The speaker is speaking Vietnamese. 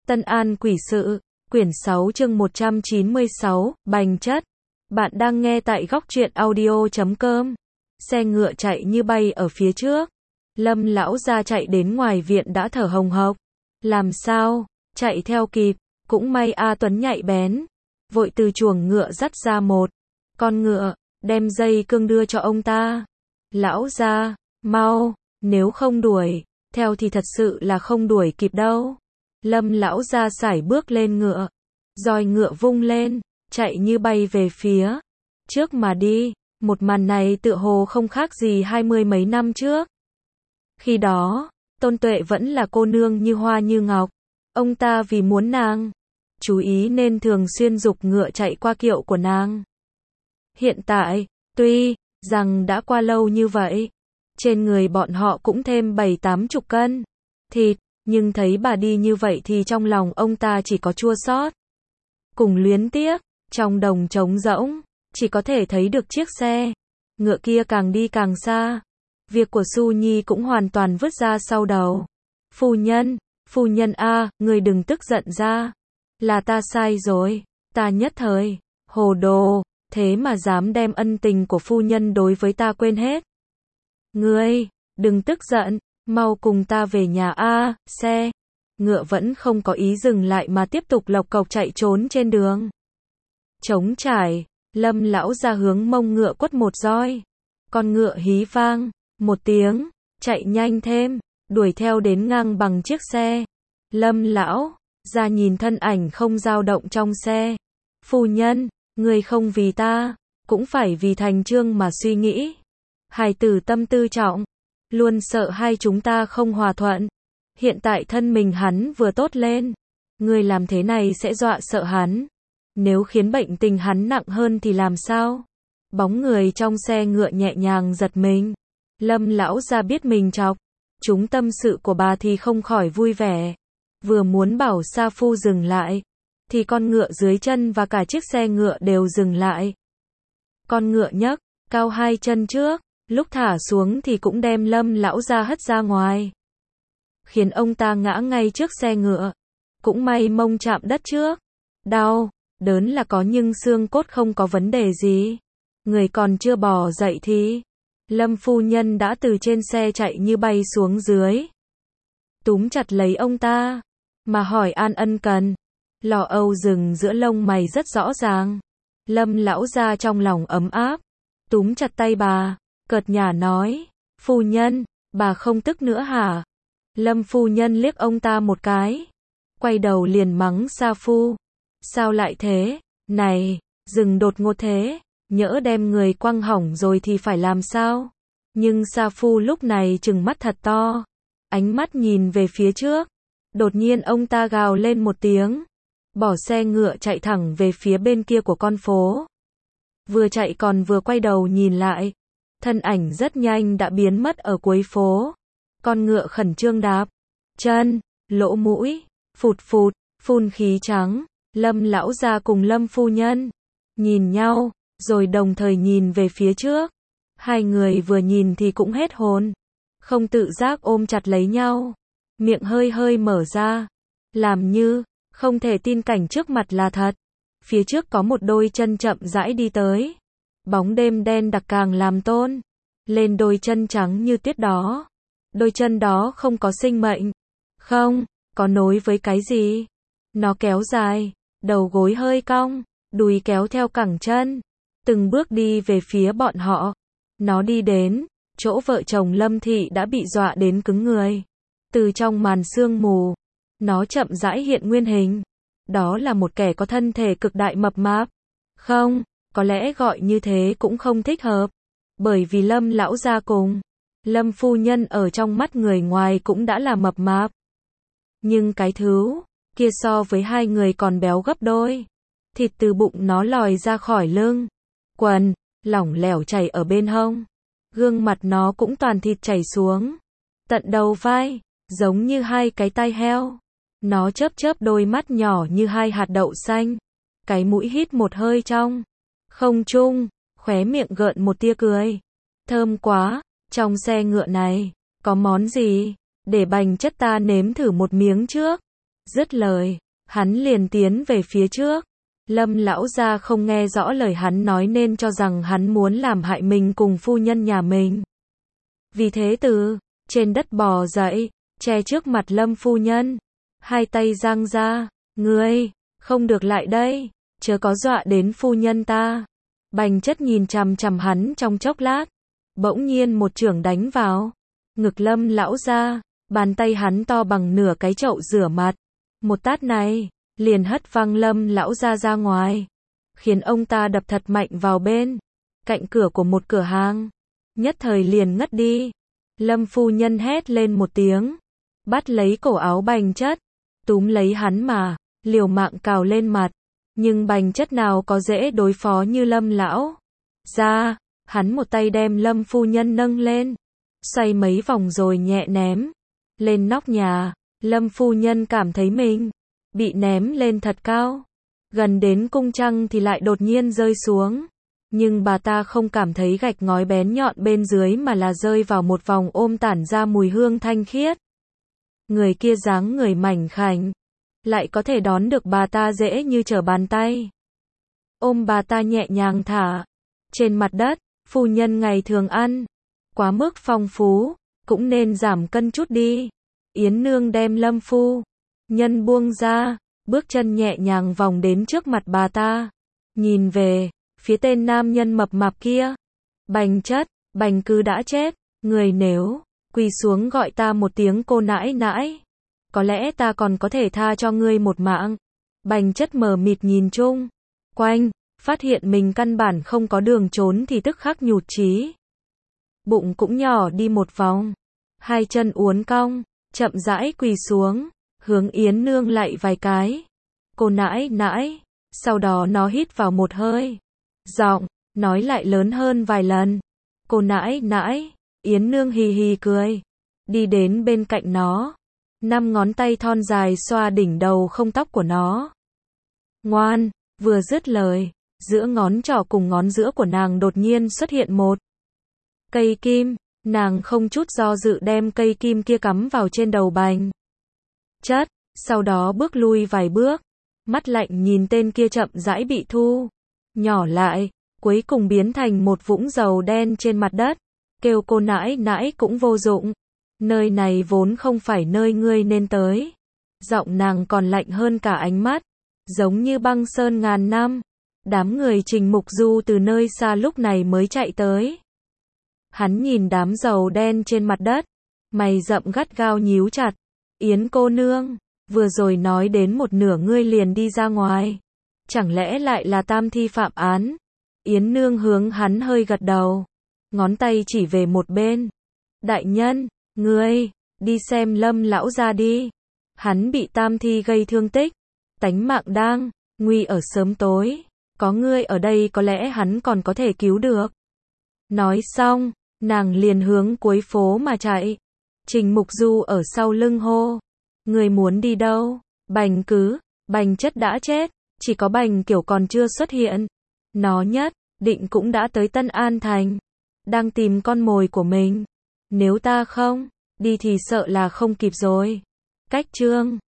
Tân An Quỷ Sự, quyển 6 chương 196, Bành Chất. Bạn đang nghe tại góc truyện audio.com. Xe ngựa chạy như bay ở phía trước. Lâm lão gia chạy đến ngoài viện đã thở hồng hộc. Làm sao? Chạy theo kịp. Cũng may A Tuấn nhạy bén. Vội từ chuồng ngựa dắt ra một con ngựa, đem dây cương đưa cho ông ta. Lão gia, mau, nếu không đuổi theo thì thật sự là không đuổi kịp đâu. Lâm lão gia sải bước lên ngựa, roi ngựa vung lên, chạy như bay về phía trước mà đi. Một màn này tựa hồ không khác gì 20 mấy năm trước. Khi đó, Tôn Tuệ vẫn là cô nương như hoa như ngọc. Ông ta vì muốn nàng chú ý nên thường xuyên giục ngựa chạy qua kiệu của nàng. Hiện tại, tuy rằng đã qua lâu như vậy, trên người bọn họ cũng thêm 7-80 cân thịt, nhưng thấy bà đi như vậy thì trong lòng ông ta chỉ có chua xót cùng luyến tiếc. Trong đồng trống rỗng, chỉ có thể thấy được chiếc xe ngựa kia càng đi càng xa. Việc của Su Nhi cũng hoàn toàn vứt ra sau đầu. Phu nhân a, người đừng tức giận ra. Là ta sai rồi, ta nhất thời hồ đồ, thế mà dám đem ân tình của phu nhân đối với ta quên hết. Ngươi, đừng tức giận, mau cùng ta về nhà a. Xe ngựa vẫn không có ý dừng lại mà tiếp tục lộc cộc chạy trốn trên đường trống trải. Lâm lão ra hướng mông ngựa quất một roi. Con ngựa hí vang một tiếng, chạy nhanh thêm, đuổi theo đến ngang bằng chiếc xe. Lâm lão ra nhìn thân ảnh không dao động trong xe. Phu nhân, người không vì ta, cũng phải vì Thành Trương mà suy nghĩ. Hài tử tâm tư trọng, luôn sợ hai chúng ta không hòa thuận. Hiện tại thân mình hắn vừa tốt lên, người làm thế này sẽ dọa sợ hắn. Nếu khiến bệnh tình hắn nặng hơn thì làm sao? Bóng người trong xe ngựa nhẹ nhàng giật mình. Lâm lão ra biết mình chọc chúng tâm sự của bà thì không khỏi vui vẻ. Vừa muốn bảo Sa Phu dừng lại, thì con ngựa dưới chân và cả chiếc xe ngựa đều dừng lại. Con ngựa nhấc cao hai chân trước, lúc thả xuống thì cũng đem Lâm lão ra hất ra ngoài, khiến ông ta ngã ngay trước xe ngựa. Cũng may mông chạm đất trước. Đau, đớn là có nhưng xương cốt không có vấn đề gì. Người còn chưa bò dậy thì Lâm phu nhân đã từ trên xe chạy như bay xuống dưới, túm chặt lấy ông ta mà hỏi an ân cần. Lo âu rừng giữa lông mày rất rõ ràng. Lâm lão ra trong lòng ấm áp, túm chặt tay bà, cợt nhả nói, phu nhân, bà không tức nữa hả? Lâm phu nhân liếc ông ta một cái, quay đầu liền mắng Sa Phu. Sao lại thế? Này, dừng đột ngột thế, nhỡ đem người quăng hỏng rồi thì phải làm sao? Nhưng Sa Phu lúc này trừng mắt thật to, ánh mắt nhìn về phía trước. Đột nhiên ông ta gào lên một tiếng, bỏ xe ngựa chạy thẳng về phía bên kia của con phố. Vừa chạy còn vừa quay đầu nhìn lại, thân ảnh rất nhanh đã biến mất ở cuối phố. Con ngựa khẩn trương đạp chân, lỗ mũi phụt phụt phun khí trắng. Lâm lão gia cùng Lâm phu nhân nhìn nhau, rồi đồng thời nhìn về phía trước. Hai người vừa nhìn thì cũng hết hồn, không tự giác ôm chặt lấy nhau, miệng hơi hơi mở ra, làm như không thể tin cảnh trước mặt là thật. Phía trước có một đôi chân chậm rãi đi tới. Bóng đêm đen đặc càng làm tôn lên đôi chân trắng như tuyết đó. Đôi chân đó không có sinh mệnh, không có nối với cái gì. Nó kéo dài, đầu gối hơi cong, đùi kéo theo cẳng chân, từng bước đi về phía bọn họ. Nó đi đến chỗ vợ chồng Lâm Thị đã bị dọa đến cứng người. Từ trong màn sương mù, nó chậm rãi hiện nguyên hình. Đó là một kẻ có thân thể cực đại mập mạp. Không, có lẽ gọi như thế cũng không thích hợp, bởi vì Lâm lão gia cùng Lâm phu nhân ở trong mắt người ngoài cũng đã là mập mạp. Nhưng cái thứ kia so với hai người còn béo gấp đôi. Thịt từ bụng nó lòi ra khỏi lưng, quần lỏng lẻo chảy ở bên hông. Gương mặt nó cũng toàn thịt chảy xuống tận đầu vai, giống như hai cái tai heo. Nó chớp chớp đôi mắt nhỏ như hai hạt đậu xanh. Cái mũi hít một hơi trong không trung, khóe miệng gợn một tia cười. Thơm quá, trong xe ngựa này có món gì? Để Bành Chất ta nếm thử một miếng trước. Dứt lời, hắn liền tiến về phía trước. Lâm lão gia không nghe rõ lời hắn nói nên cho rằng hắn muốn làm hại mình cùng phu nhân nhà mình. Vì thế từ trên đất bò dậy, che trước mặt Lâm phu nhân, hai tay giang ra, ngươi, không được lại đây, chớ có dọa đến phu nhân ta. Bành Chất nhìn chằm chằm hắn trong chốc lát, bỗng nhiên một chưởng đánh vào ngực Lâm lão gia, bàn tay hắn to bằng nửa cái chậu rửa mặt. Một tát này liền hất văng Lâm lão gia ra ngoài, khiến ông ta đập thật mạnh vào bên cạnh cửa của một cửa hàng, nhất thời liền ngất đi. Lâm phu nhân hét lên một tiếng, bắt lấy cổ áo Bành Chất, túm lấy hắn mà liều mạng cào lên mặt, nhưng Bành Chất nào có dễ đối phó như Lâm lão gia. Hắn một tay đem Lâm phu nhân nâng lên, xoay mấy vòng rồi nhẹ ném lên nóc nhà. Lâm phu nhân cảm thấy mình bị ném lên thật cao, gần đến cung trăng thì lại đột nhiên rơi xuống. Nhưng bà ta không cảm thấy gạch ngói bén nhọn bên dưới mà là rơi vào một vòng ôm tản ra mùi hương thanh khiết. Người kia dáng người mảnh khảnh, lại có thể đón được bà ta dễ như trở bàn tay. Ôm bà ta nhẹ nhàng thả trên mặt đất. Phu nhân ngày thường ăn quá mức phong phú, cũng nên giảm cân chút đi. Yến nương đem Lâm phu nhân buông ra, bước chân nhẹ nhàng vòng đến trước mặt bà ta, nhìn về phía tên nam nhân mập mạp kia. Bành Chất, Bành Cứ đã chết, người nếu quỳ xuống gọi ta một tiếng cô nãi nãi, có lẽ ta còn có thể tha cho ngươi một mạng. Bành Chất mờ mịt nhìn chung quanh, phát hiện mình căn bản không có đường trốn thì tức khắc nhụt chí. Bụng cũng nhỏ đi một vòng, hai chân uốn cong, chậm rãi quỳ xuống, hướng Yến nương lạy vài cái. Cô nãi nãi, sau đó nó hít vào một hơi, giọng nói lại lớn hơn vài lần. Cô nãi nãi. Yến nương hì hì cười, đi đến bên cạnh nó, 5 ngón tay thon dài xoa đỉnh đầu không tóc của nó. Ngoan, vừa dứt lời, giữa ngón trỏ cùng ngón giữa của nàng đột nhiên xuất hiện một cây kim. Nàng không chút do dự đem cây kim kia cắm vào trên đầu Bành Chất, sau đó bước lui vài bước, mắt lạnh nhìn tên kia chậm rãi bị thu nhỏ lại, cuối cùng biến thành một vũng dầu đen trên mặt đất. Kêu cô nãi nãi cũng vô dụng, nơi này vốn không phải nơi ngươi nên tới. Giọng nàng còn lạnh hơn cả ánh mắt, giống như băng sơn ngàn năm. Đám người Trình Mục Du từ nơi xa lúc này mới chạy tới. Hắn nhìn đám dầu đen trên mặt đất, mày rậm gắt gao nhíu chặt. Yến cô nương, vừa rồi nói đến một nửa ngươi liền đi ra ngoài, chẳng lẽ lại là tam thi phạm án? Yến nương hướng hắn hơi gật đầu, ngón tay chỉ về một bên. Đại nhân, ngươi đi xem Lâm lão gia đi, hắn bị tam thi gây thương tích, tánh mạng đang nguy ở sớm tối, có ngươi ở đây có lẽ hắn còn có thể cứu được. Nói xong, nàng liền hướng cuối phố mà chạy. Trình Mục Du ở sau lưng hô, người muốn đi đâu? Bành Cứ, Bành Chất đã chết, chỉ có Bành Kiểu còn chưa xuất hiện. Nó nhất định cũng đã tới Tân An Thành, đang tìm con mồi của mình. Nếu ta không đi thì sợ là không kịp rồi. Cách chương